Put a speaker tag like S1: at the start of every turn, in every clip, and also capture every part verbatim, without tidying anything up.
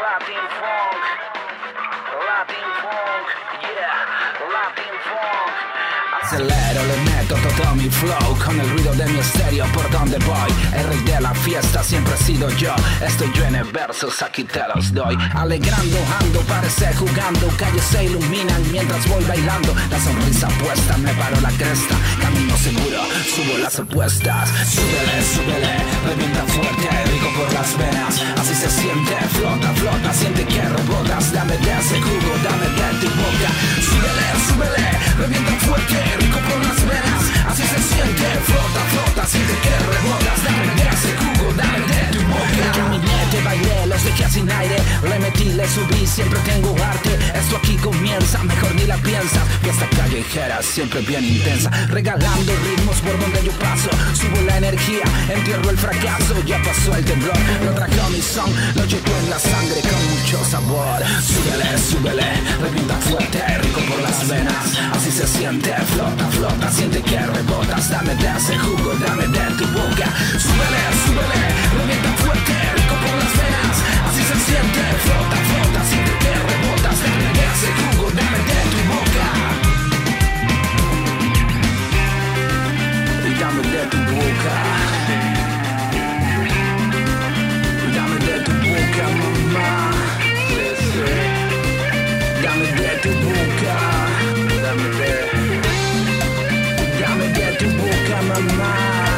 S1: Latin funk, Latin funk, yeah, Latin funk.
S2: Acelero, le meto todo mi flow con el ruido de mi estéreo por donde voy. El rey de la fiesta siempre he sido yo. Estoy yo en el versos, aquí te los doy. Alegrando, ando, parece jugando. Calles se iluminan mientras voy bailando. La sonrisa puesta, me paro la cresta. Camino seguro, subo las apuestas. Súbele, súbele, revienta fuerte, rico por las venas. Así se siente, flota, flota, siente que rebotas. Dame de ese jugo, dame de tu boca. Súbele, súbele, revienta fuerte, rico por las venas. Así se siente, flota, flota, siente que rebotas. Dame de ese jugo, dame de tu boca. Caminé, te bailé, los dejé sin aire. Le metí, le subí, siempre tengo arte. Esto aquí comienza, mejor ni la piensas. Fiesta callejera, siempre bien intensa. Regalando ritmos por donde yo paso. Subo la energía, entierro el fracaso. Ya pasó el temblor, lo trajo mi son. Lo llevo en la sangre con mucho sabor. Súbele, súbele, revienta fuerte, rico por las venas. Así se siente, flota, flota, siente que rebotas. Dame de ese jugo, dame de tu boca. Súbele, súbele, revienta fuerte, rico por las venas. Así se siente, flota, flota, siente que rebotas. Dame de ese jugo, dame de tu boca. Y dame de tu boca. Y dame de tu boca, mamá. Dame de tu boca. Dame de, dame de tu boca, mamá.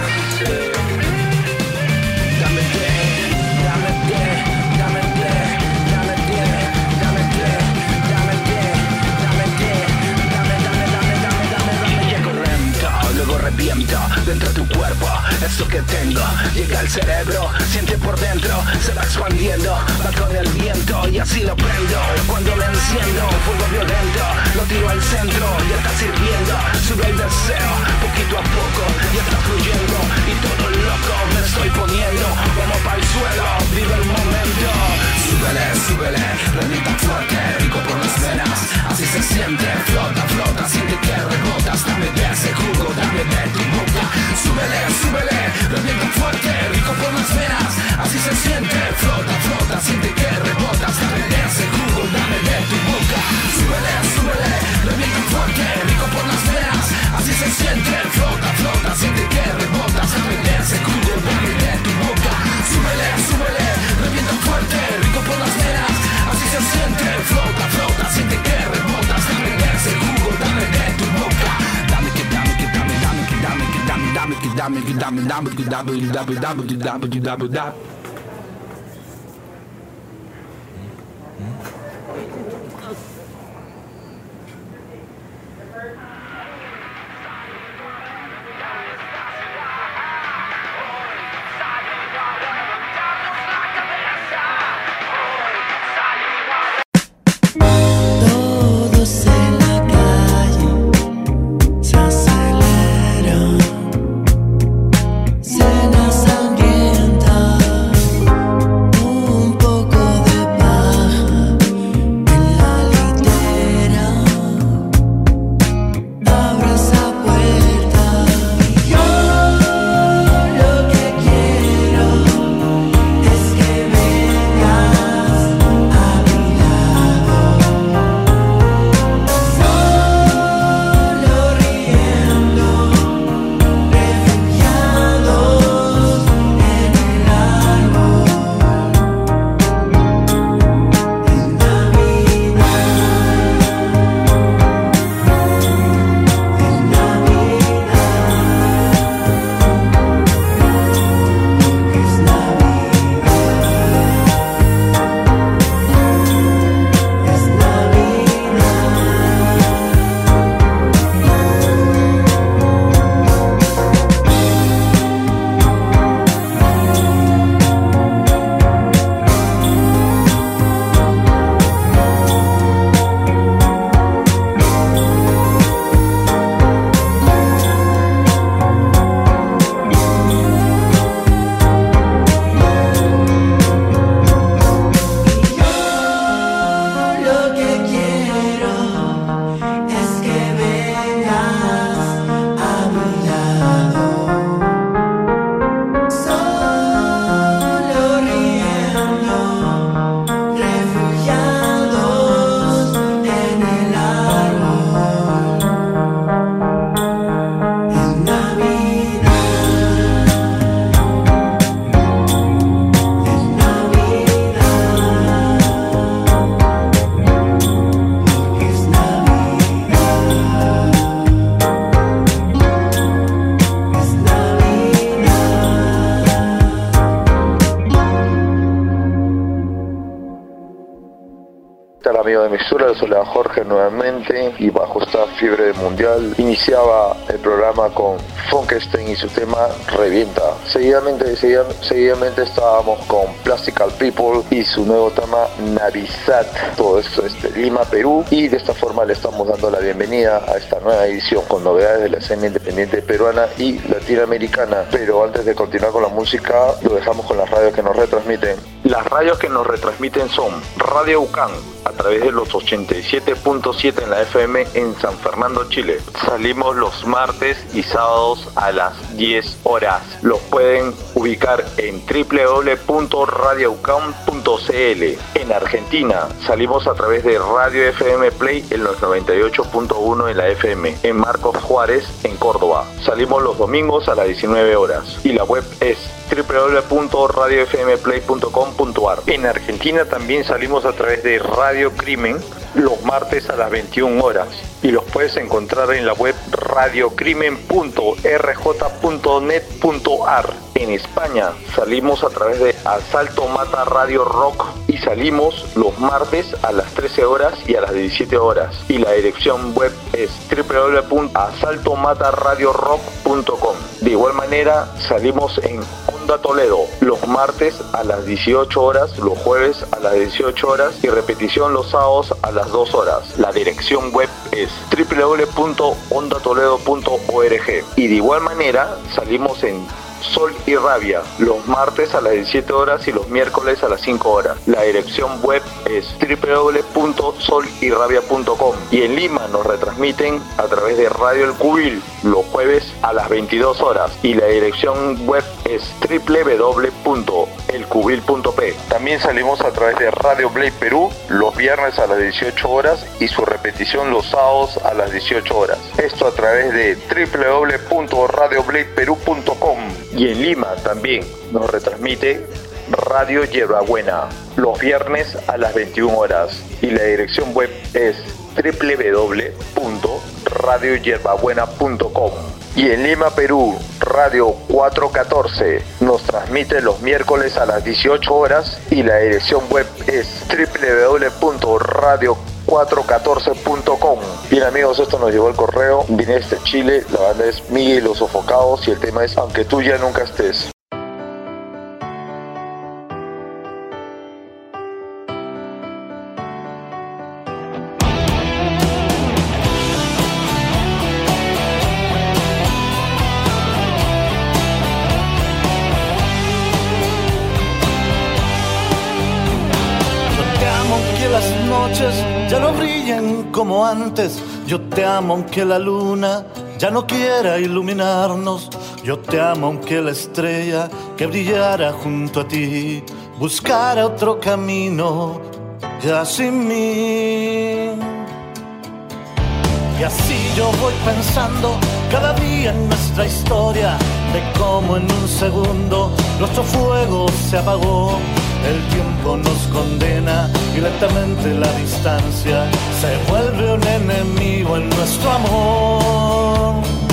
S2: Dame de, dame de, dame de, dame de, dame de, dame de, dame de, dame, dame, dame, dame, dame, dame. Llego lento, luego reviento dentro de tu cuerpo. Esto que tengo llega al cerebro, siente por dentro, se va expandiendo, va con el viento y así lo prendo. Cuando lo enciendo, fuego violento, lo tiro al centro, ya está sirviendo, sube el deseo, poquito a poco, ya está fluyendo y todo loco me estoy poniendo, como para el suelo, vive el momento. Súbele, súbele, revienta fuerte, rico por las venas, así se siente, flota, flota, siente que rebotas, dame de ese jugo, dame de tu boca. Súbele, súbele, revienta fuerte, rico por las venas, así se siente, flota, flota, siente que rebotas, dame de ese jugo, dame de tu boca. Súbele, súbele, revienta fuerte, rico por las venas, así se siente, flota, flota, siente que rebotas, dame de ese jugo, dame de tu boca. Súbele, súbele, revienta fuerte, rico por las venas, así se siente, flota, flota, siente que rebotas, dame de ese jugo, dame de tu boca. Dame que dame que dame, dame que dame que dame, dame que dame que dame, dame que dame, dame, dame, dame, dame, dame, dame.
S3: Sangrienta, un poco de paja. tal amigo de Mistura, yo soy Jorge nuevamente y bajo esta fiebre mundial iniciaba el programa con Funkestein y su tema Revienta. Seguidamente, seguida, seguidamente estábamos con Plastical People y su nuevo tema Navisat. Todo esto es de Lima, Perú, y de esta forma le estamos dando la bienvenida a esta nueva edición con novedades de la escena independiente peruana y latinoamericana. Pero antes de continuar con la música, lo dejamos con las radios que nos retransmiten. Las radios que nos retransmiten son Radio UCAN a través de los ochenta y siete punto siete en la F M en San Fernando, Chile. Salimos los martes y sábados a las diez horas. Los pueden ubicar en doble u doble u doble u punto radio ucam punto c l. En Argentina salimos a través de Radio F M Play en los noventa y ocho punto uno en la F M en Marcos Juárez, en Córdoba. Salimos los domingos a las diecinueve horas y la web es doble u doble u doble u punto radio f m play punto com punto a r. En Argentina también salimos a través de Radio Crimen los martes a las veintiuna horas y los puedes encontrar en la web radio crimen punto r j punto net punto a r. En España salimos a través de Asalto Mata Radio Rock y salimos los martes a las trece horas y a las diecisiete horas y la dirección web es doble u doble u doble u punto asalto mata radio rock punto com. De igual manera salimos en Onda Toledo los martes a las dieciocho horas, los jueves a las dieciocho horas y repetición los sábados a las dos horas. La dirección web es doble u doble u doble u punto onda toledo punto org. Y de igual manera salimos en Sol y Rabia los martes a las diecisiete horas y los miércoles a las cinco horas. La dirección web es doble u doble u doble u punto sol y rabia punto com. Y en Lima nos retransmiten a través de Radio El Cubil los jueves a las veintidós horas y la dirección web es doble u doble u doble u punto el cubil punto p. También salimos a través de Radio Blade Perú los viernes a las dieciocho horas y su repetición los sábados a las dieciocho horas. Esto a través de doble u doble u doble u punto radio blade perú punto com. Y en Lima también nos retransmite Radio Hierbabuena los viernes a las veintiuna horas y la dirección web es doble u doble u doble u punto radio hierbabuena punto com. Y en Lima, Perú, Radio cuatrocientos catorce nos transmite los miércoles a las dieciocho horas y la dirección web es doble u doble u doble u punto radio cuatrocientos catorce punto com. Bien amigos, esto nos llegó el correo, viene desde Chile, la banda es Miguel y los Sofocados y el tema es Aunque tú ya nunca estés.
S4: Ya no brillan como antes. Yo te amo aunque la luna ya no quiera iluminarnos. Yo te amo aunque la estrella que brillara junto a ti buscara otro camino ya sin mí. Y así yo voy pensando cada día en nuestra historia, de cómo en un segundo nuestro fuego se apagó. El tiempo nos condena y lentamente la distancia se vuelve un enemigo en nuestro amor.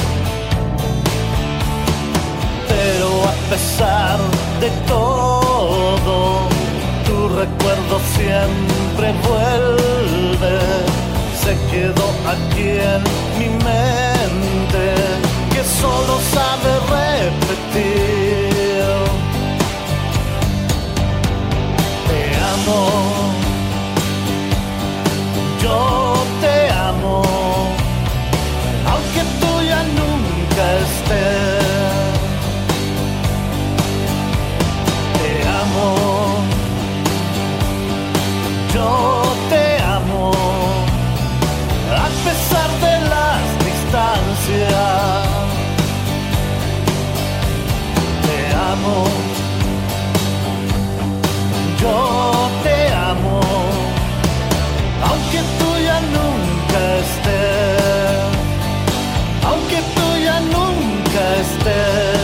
S4: Pero a pesar de todo, tu recuerdo siempre vuelve. Se quedó aquí en mi mente, que solo sabe repetir. Te amo, yo te amo, aunque tú ya nunca estés. Te amo, yo te amo, a pesar de las distancias. Te amo, yo te amo, aunque tú ya nunca estés, aunque tú ya nunca estés.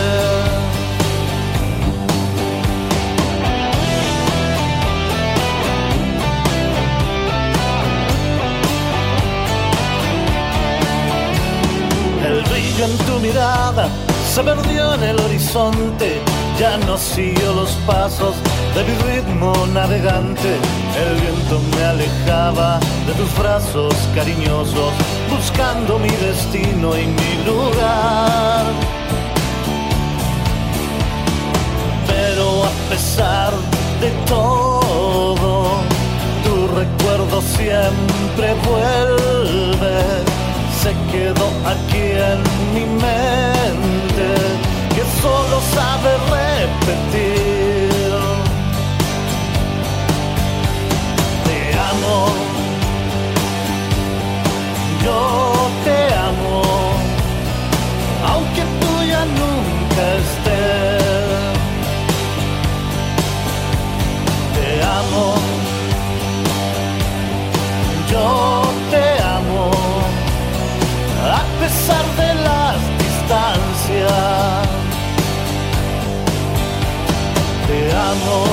S4: El brillo en tu mirada se perdió en el horizonte, ya no siguió los pasos de mi ritmo navegante. El viento me alejaba de tus brazos cariñosos, buscando mi destino y mi lugar. Pero a pesar de todo, tu recuerdo siempre vuelve. Se quedó aquí en mi mente, que solo sabe repetir. Te amo, yo te amo, aunque tú ya nunca estés. Te amo, yo te amo, a pesar de las distancias. Te amo,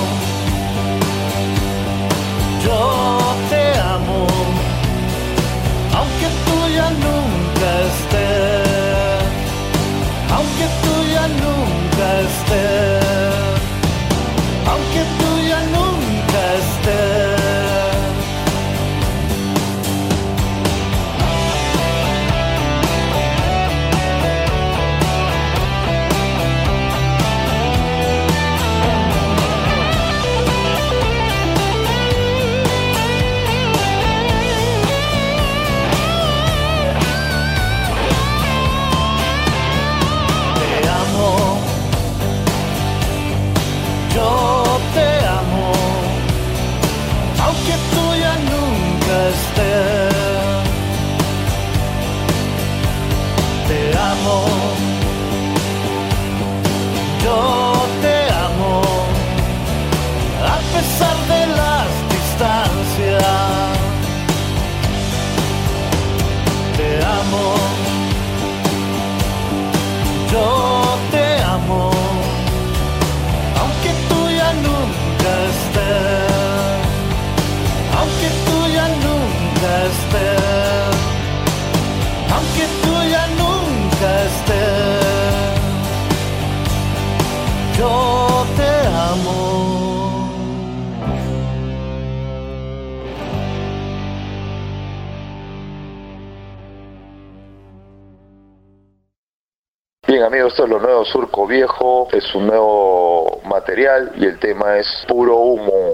S4: yo te amo, aunque tú ya nunca estés, aunque tú ya nunca estés, aunque tú ya nunca estés. Yo te amo, aunque tú ya nunca estés. Te amo, yo te amo, a pesar de las distancias. Te amo, yo te amo, aunque tú ya nunca estés, aunque tú ya nunca estés, aunque tú ya nunca estés, yo te amo.
S3: Bien amigos, esto es lo nuevo Surco Viejo, es un nuevo material y el tema es Puro Humo.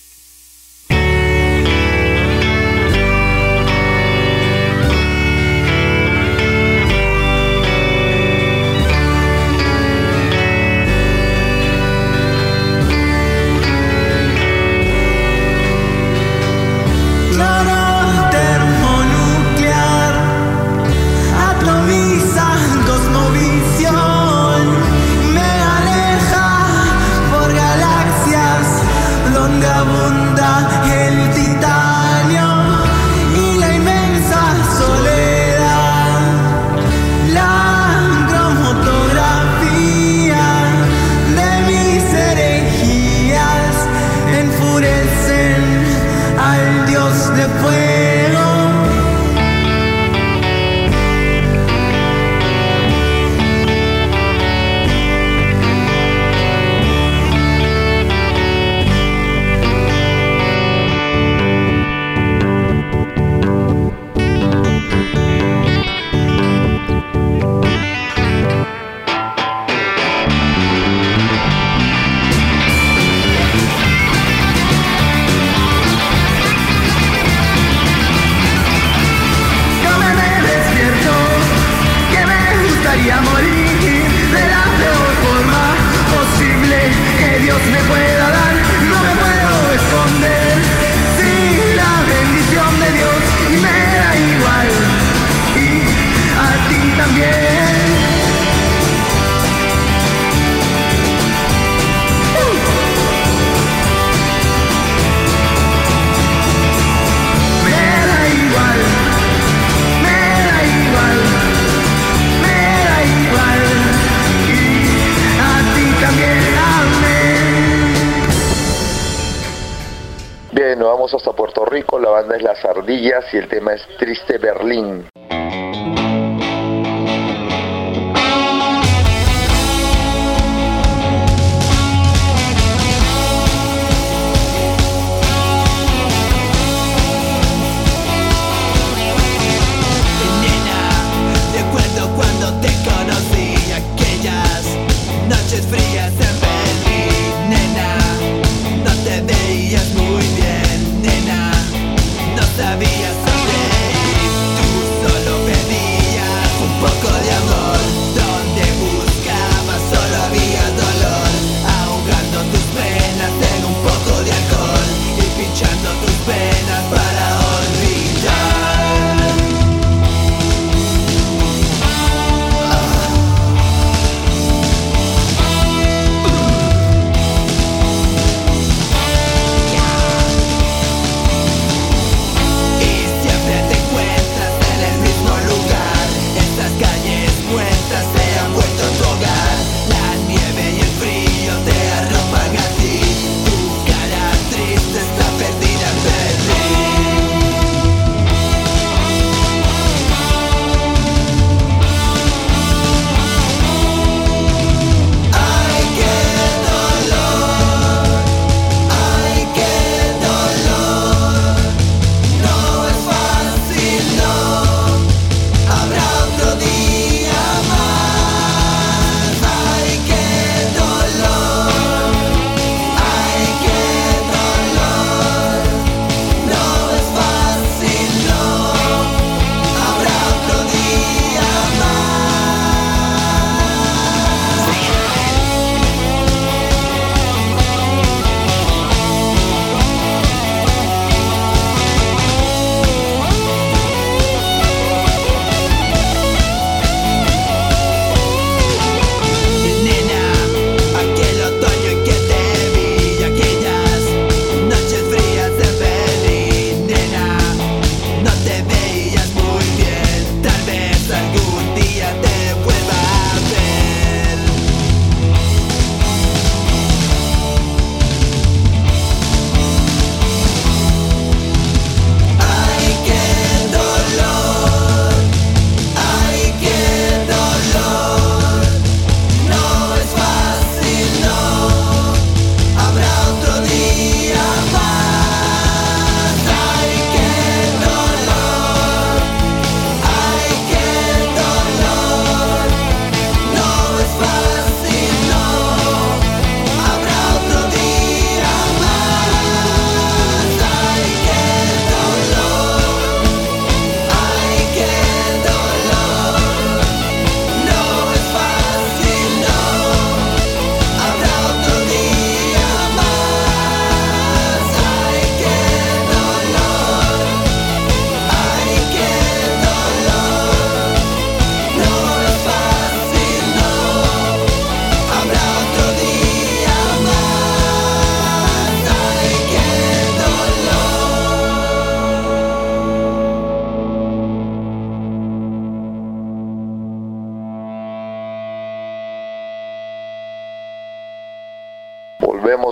S3: Bien, nos vamos hasta Puerto Rico, la banda es Las Ardillas y el tema es Triste Berlín.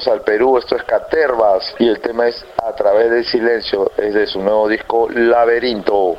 S3: Saludos al Perú, esto es Catervas y el tema es A través del silencio, es de su nuevo disco Laberinto.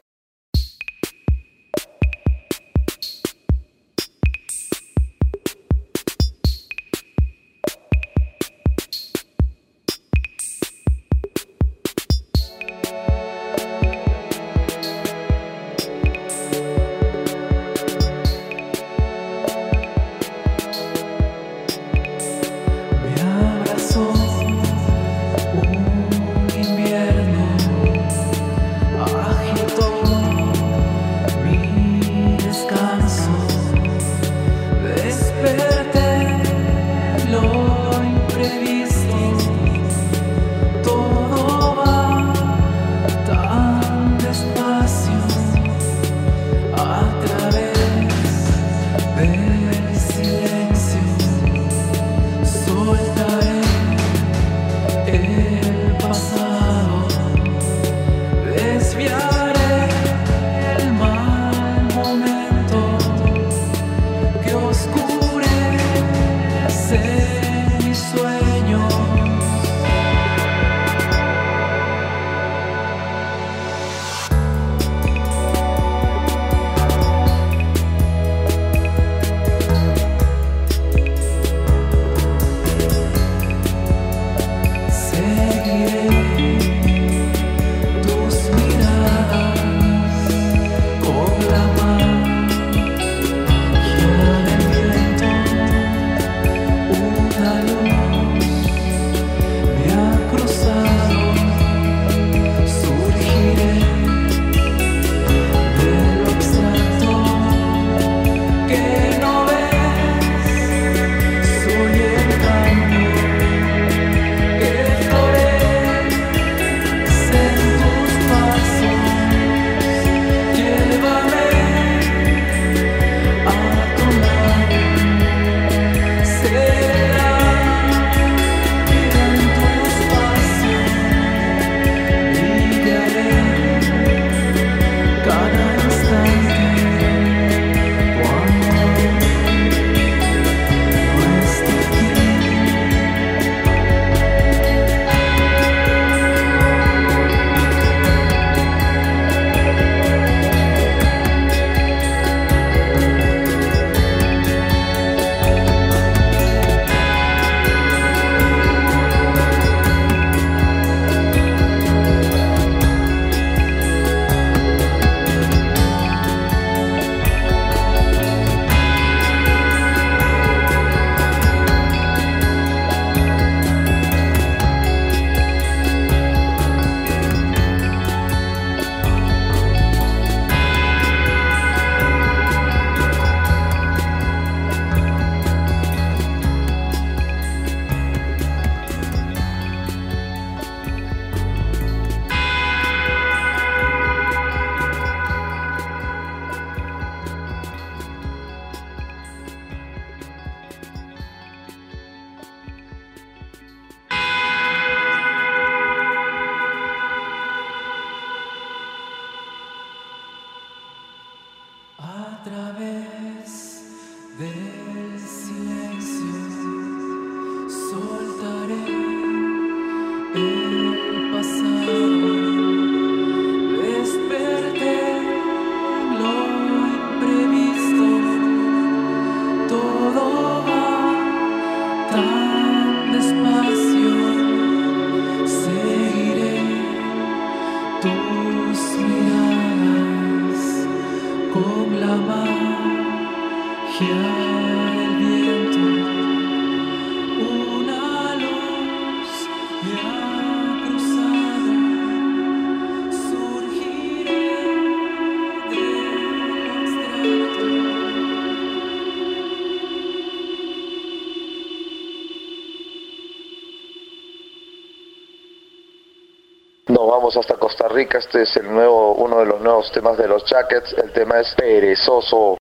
S3: Nos vamos hasta Costa Rica, este es el nuevo, uno de los nuevos temas de los Jackets, el tema es Perezoso.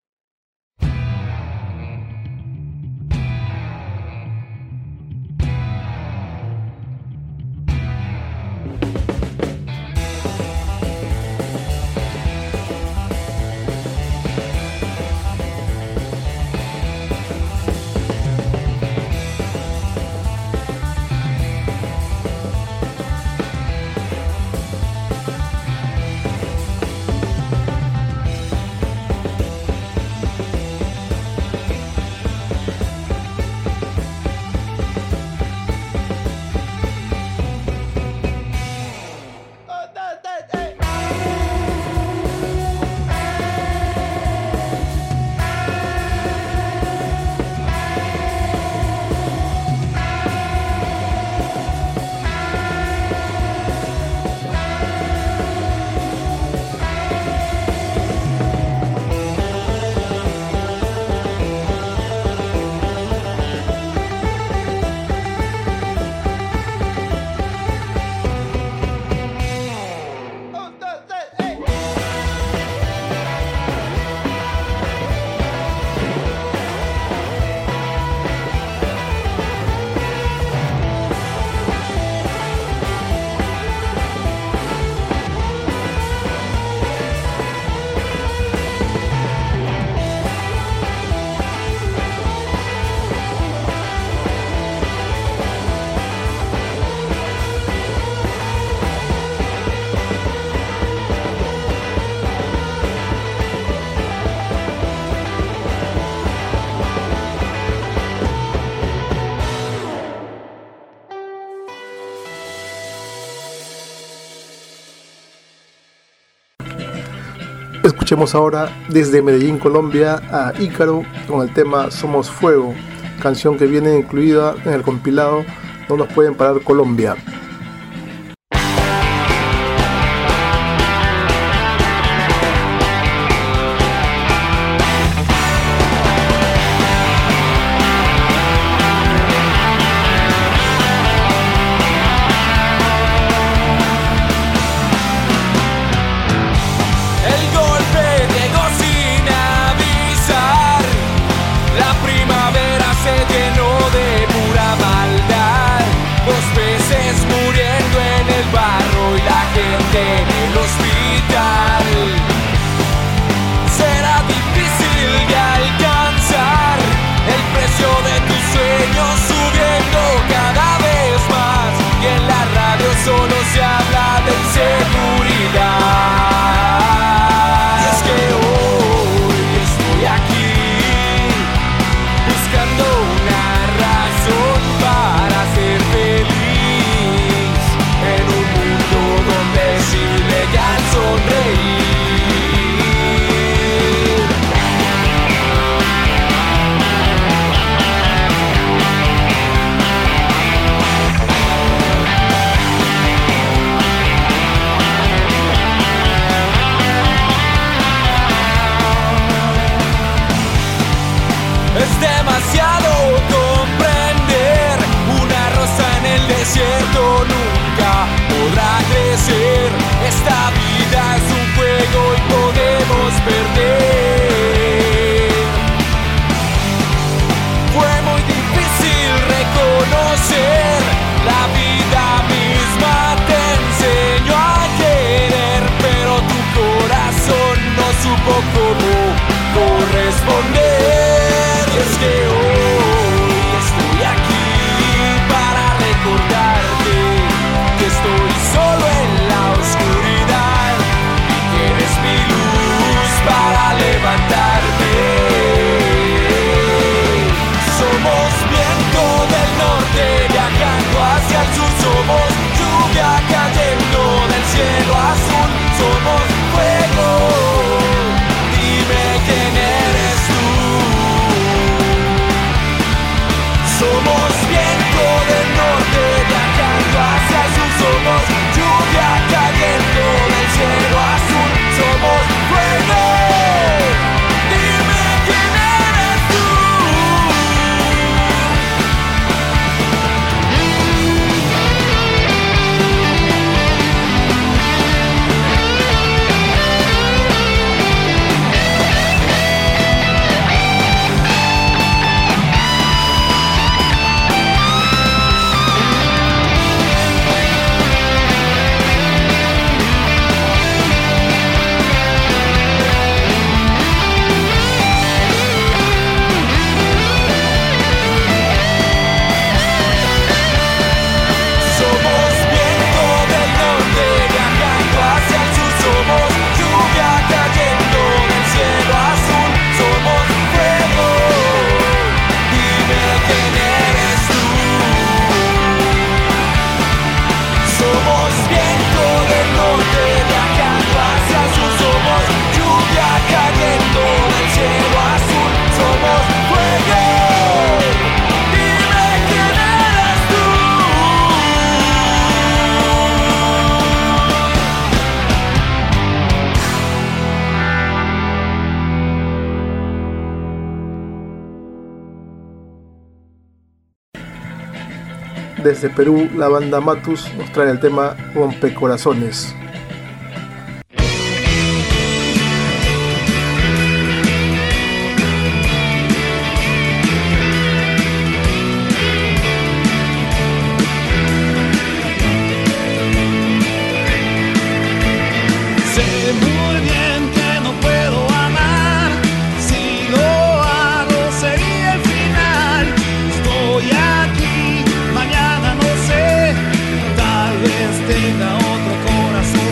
S5: Escuchemos ahora desde Medellín, Colombia, a Ícaro con el tema Somos Fuego, canción que viene incluida en el compilado No Nos Pueden Parar Colombia. Desde Perú, la banda Matus nos trae el tema Rompecorazones.
S6: Tenga otro corazón.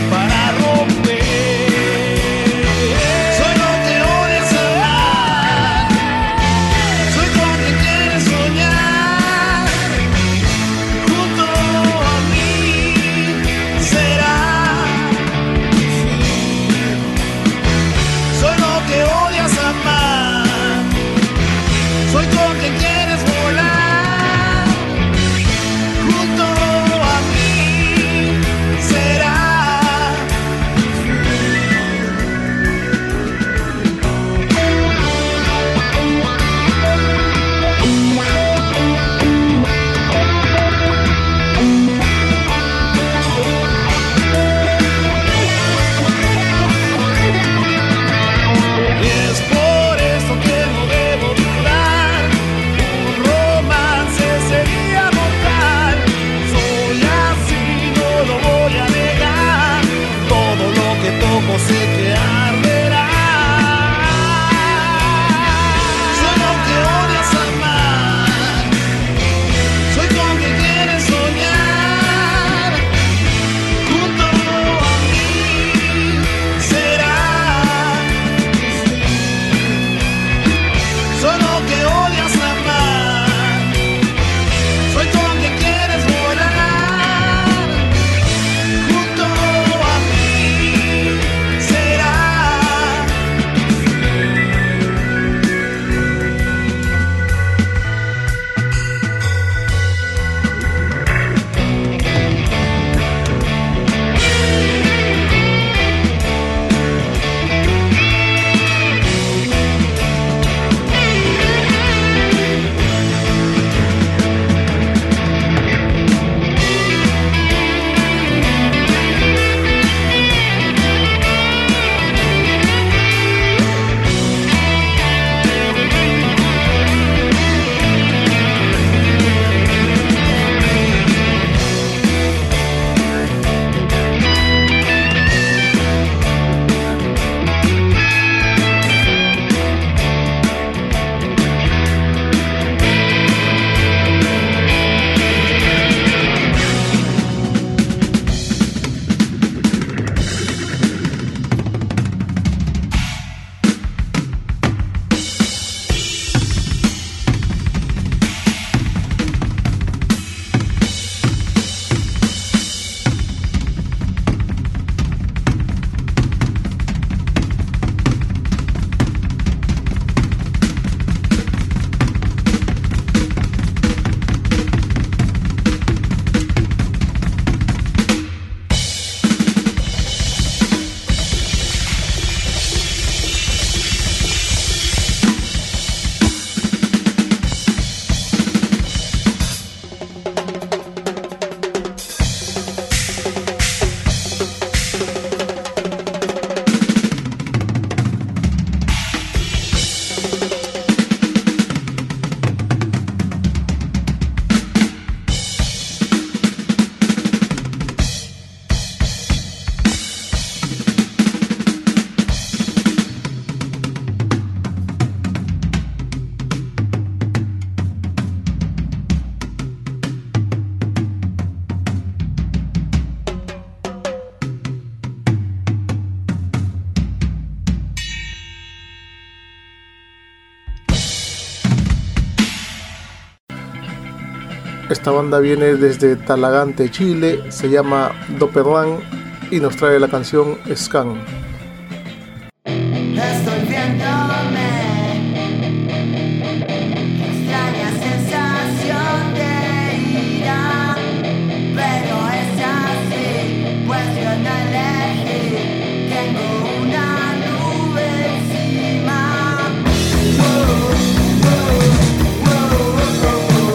S5: Esta banda viene desde Talagante, Chile, se llama Doperlan y nos trae la canción Scan.
S6: Estoy viéndome, extraña sensación de ira, pero es así, pues yo no elegí, tengo una nube encima. Wow, wow, wow, wow,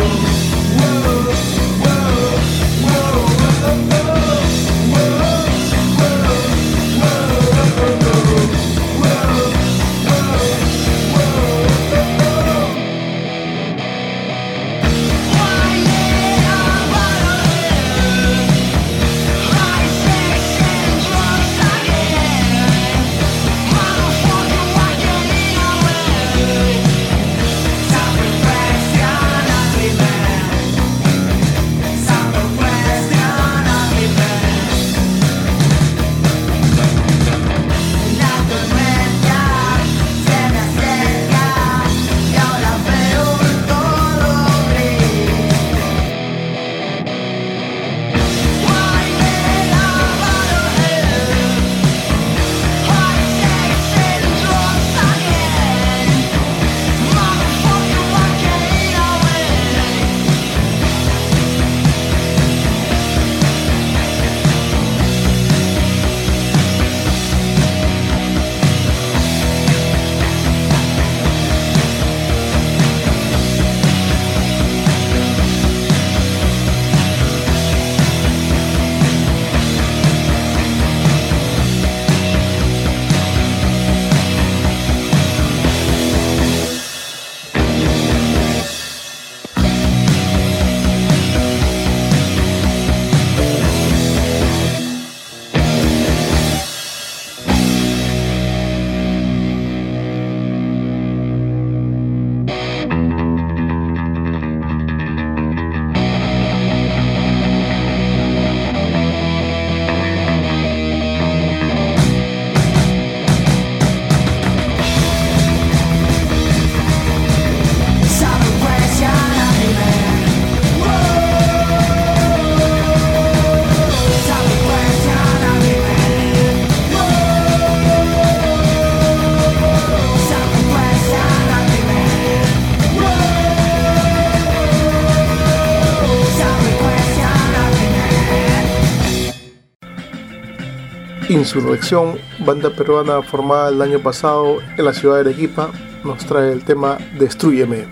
S5: Insurrección, banda peruana formada el año pasado en la ciudad de Arequipa, nos trae el tema Destrúyeme.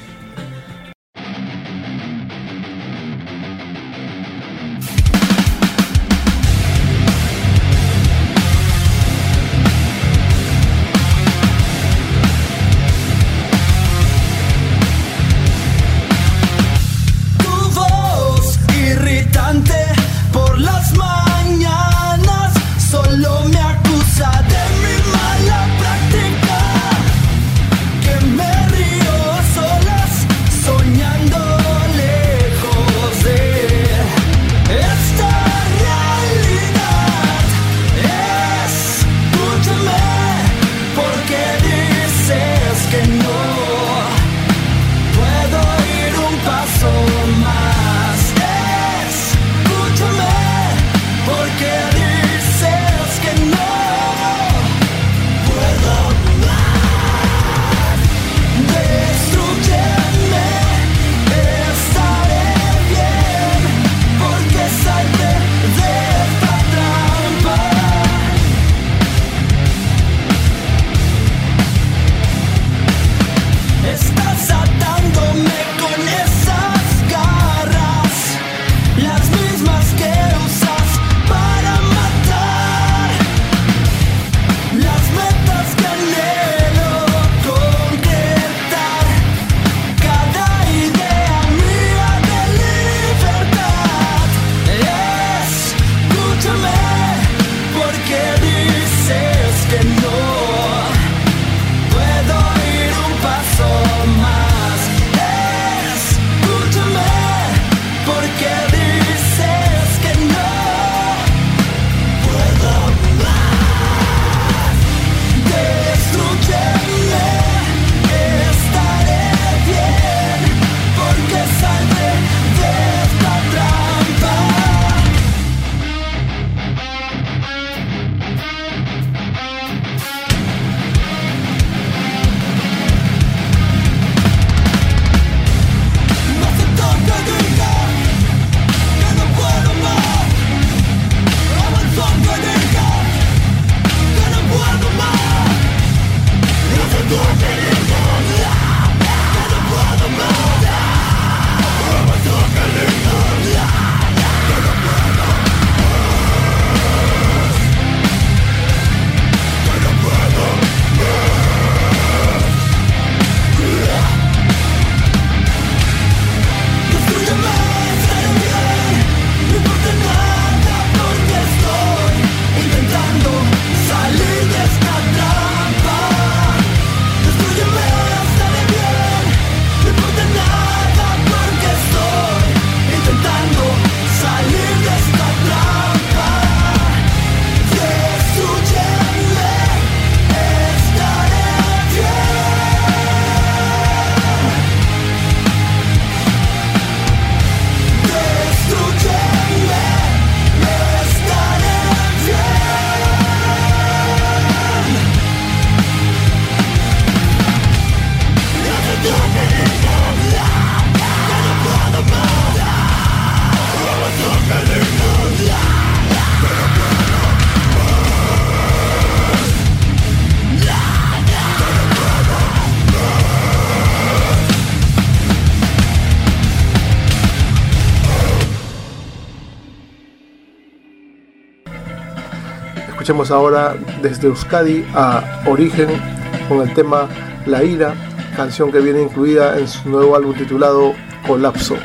S6: Tu voz irritante por las mañanas solo me acusa de mi mala práctica, que me río a solas soñando lejos de esta realidad. Escúchame porque dices que no puedo ir un paso más. Escúchame porque dices que no puedo más. Destrúyeme, estaré bien, porque salte de esta trampa. Estás atándome con esas garras, las mismas que usas para
S5: Escuchemos ahora desde Euskadi a Origen con el tema La Ira, canción que viene incluida en su nuevo álbum titulado Colapso.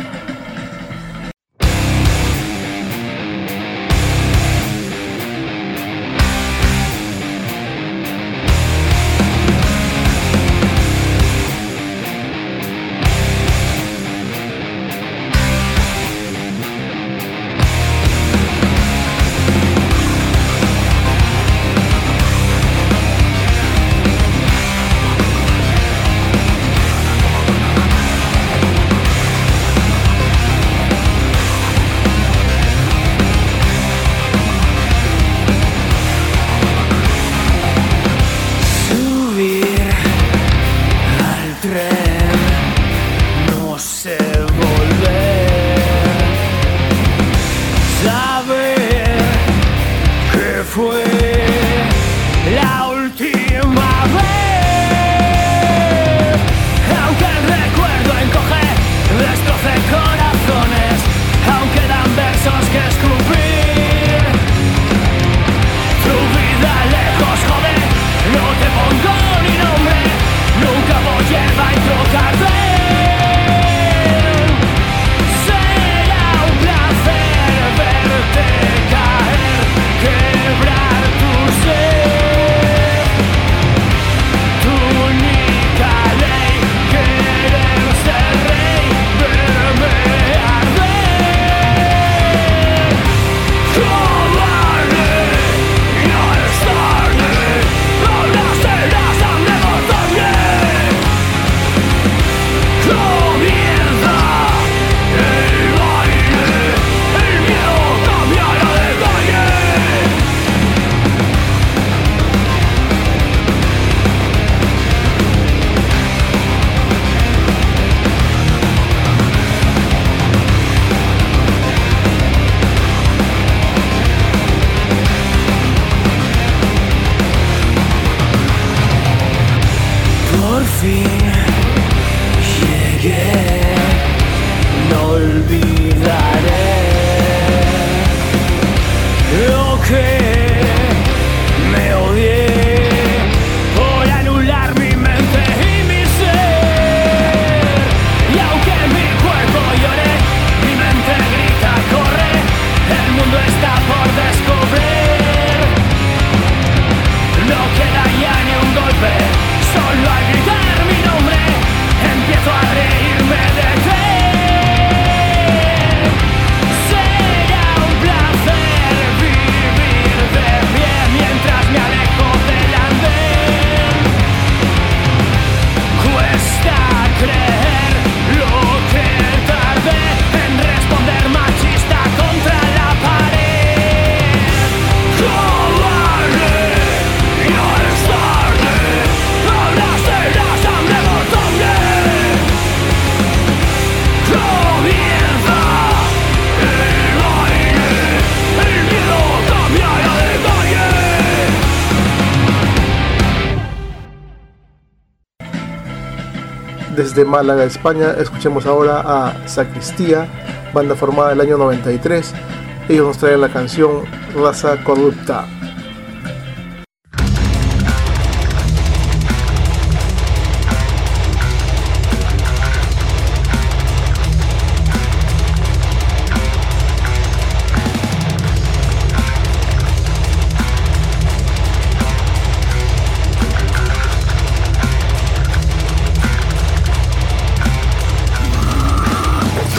S5: Desde Málaga, España, escuchemos ahora a Sacristía, banda formada en el año noventa y tres. Ellos nos traen la canción Raza Corrupta.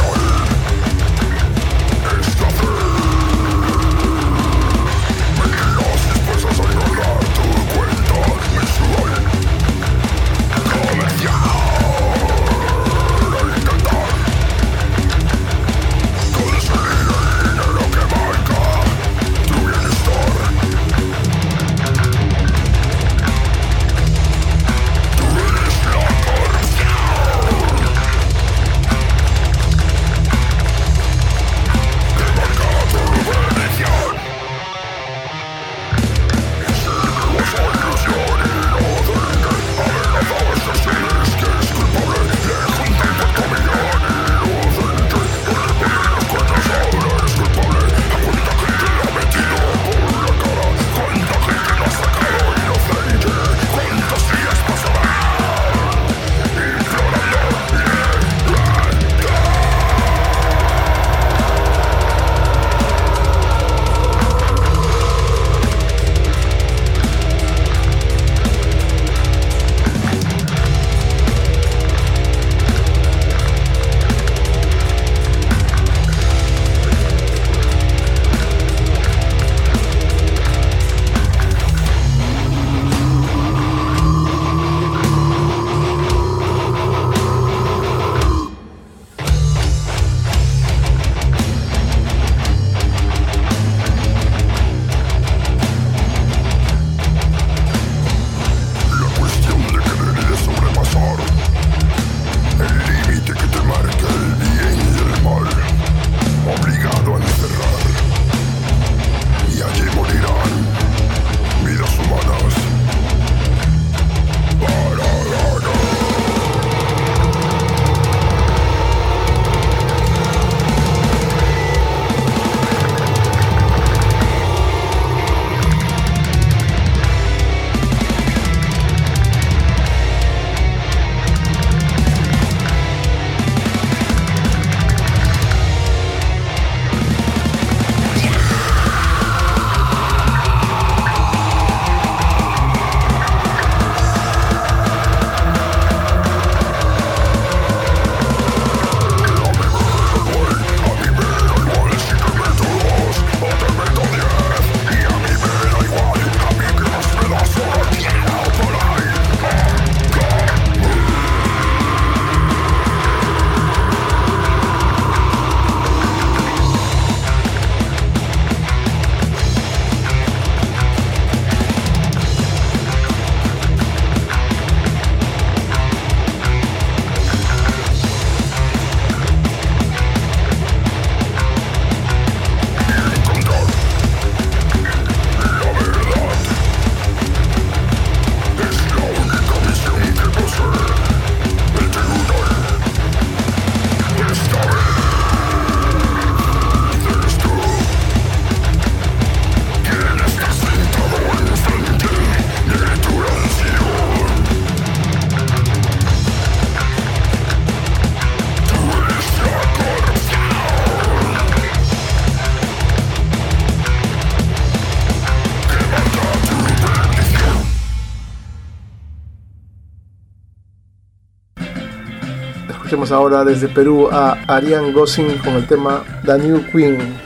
S7: Stop it!
S5: Escuchemos ahora desde Perú a Ariane Gosling con el tema The New Queen.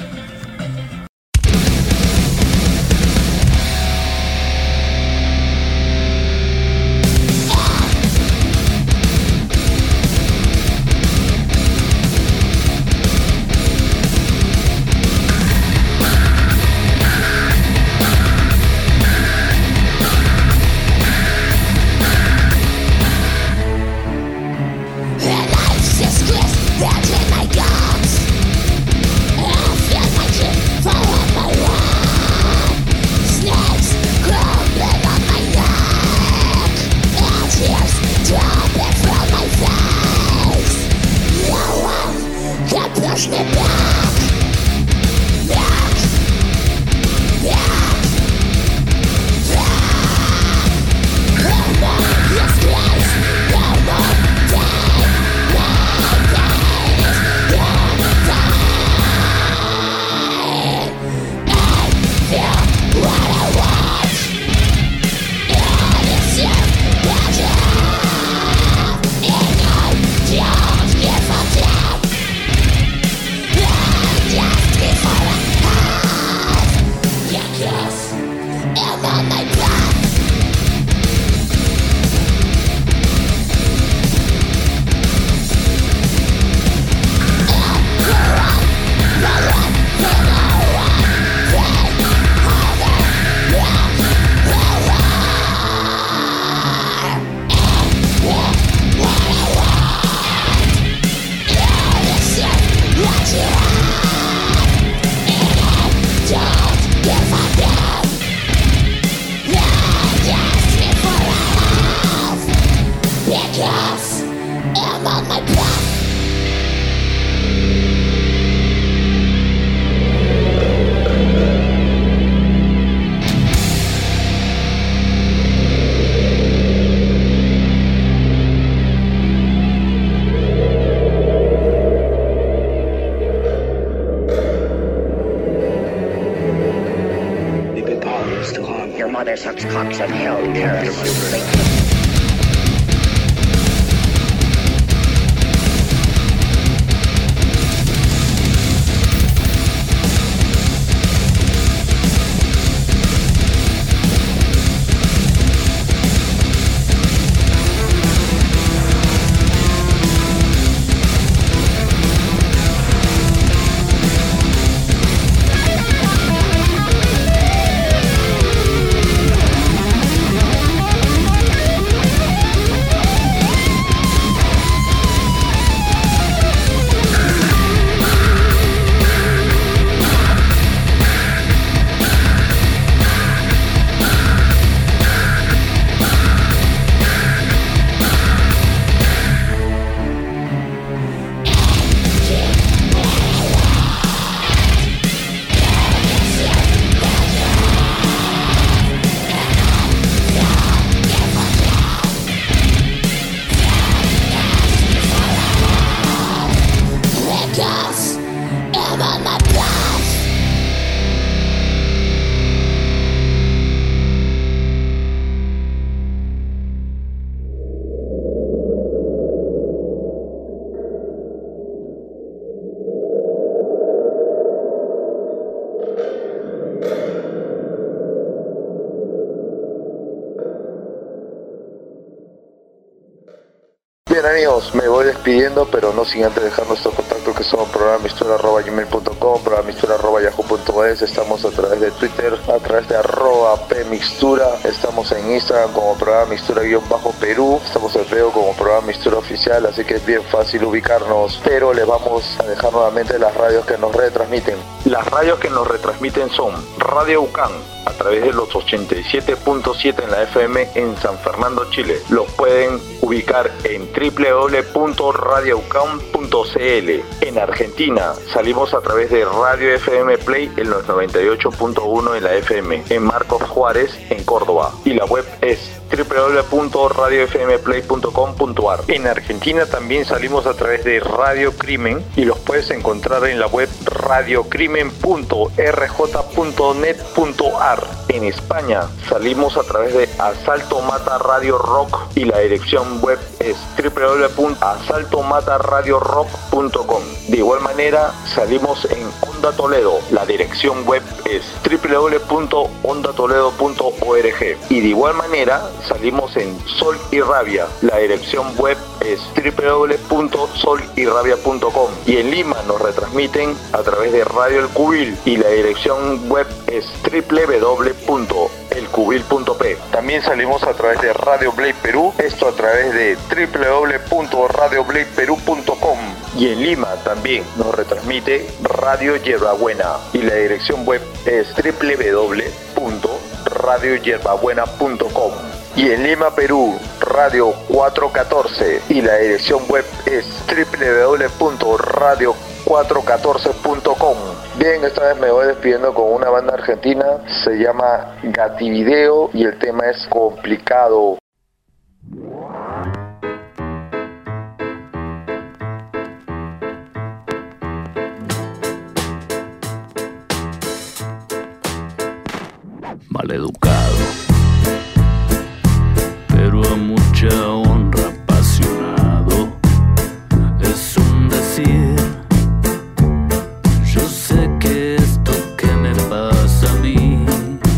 S7: Such cocks of hell, Paris.
S3: Bien amigos, me voy despidiendo, pero no sin antes dejar nuestros contactos que son programa mistura arroba gmail punto com, programa mistura arroba yahoo punto es, estamos a través de Twitter, a través de arroba pmixtura, estamos en Instagram como programa mistura-perú, estamos en Facebook como programa mistura oficial, así que es bien fácil ubicarnos, pero les vamos a dejar nuevamente las radios que nos retransmiten. Las radios que nos retransmiten son Radio Ucán, a través de los ochenta y siete punto siete en la F M en San Fernando, Chile. Los pueden ubicar en doble u doble u doble u punto radio ucam punto c l. En En Argentina salimos a través de Radio F M Play en los noventa y ocho punto uno en la F M, en Marcos Juárez, en Córdoba. Y la web es doble u doble u doble u punto radio f m play punto com punto a r. En Argentina también salimos a través de Radio Crimen y los puedes encontrar en la web radio crimen punto r j punto net punto a r. En España salimos a través de Asalto Mata Radio Rock y la dirección web es doble u doble u doble u punto asalto mata radio rock punto com. De igual manera salimos en Onda Toledo, la dirección web es doble u doble u doble u punto onda toledo punto org. Y de igual manera salimos en Sol y Rabia, la dirección web es doble u doble u doble u punto sol y rabia punto com. Y en Lima nos retransmiten a través de Radio El Cubil y la dirección web es doble u doble u doble u punto el cubil punto p. También salimos a través de Radio Blade Perú, esto a través de doble u doble u doble u punto radio blade perú punto com. Y en Lima también nos retransmite Radio Yerbabuena y la dirección web es doble u doble u doble u punto radio yerbabuena punto com. Y en Lima, Perú, Radio cuatrocientos catorce y la dirección web es doble u doble u doble u punto radio cuatrocientos catorce punto com. Bien, esta vez me voy despidiendo con una banda argentina, se llama Gativideo y el tema es Complicado.
S8: Maleducado, pero a mucha honra apasionado, es un decir. Yo sé que esto que me pasa a mí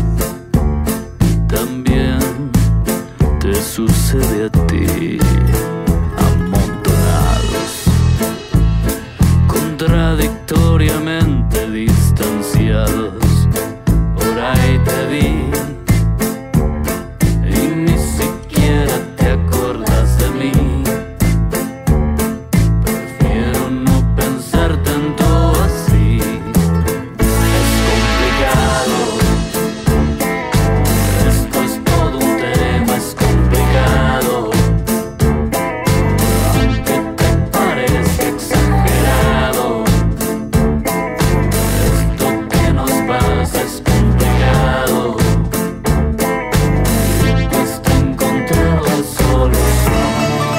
S8: también te sucede a ti. Amontonados, contradictoriamente distanciados, por ahí te vi y ni siquiera te acuerdas de mí. Prefiero no pensar tanto así. Es complicado, esto es todo un tema, es complicado. Aunque te parezca exagerado, esto que nos pasa es complicado. Cuesta encontrar la solución.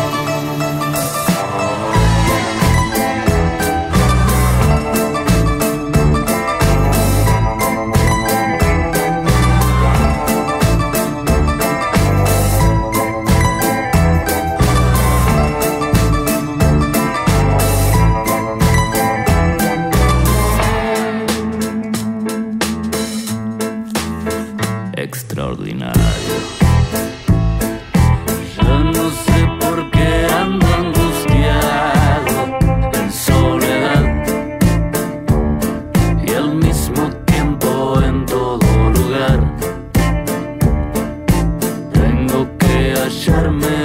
S8: Extraordinario. Ya no sé por qué ando angustiado, en soledad y al mismo tiempo en todo lugar. Tengo que hallarme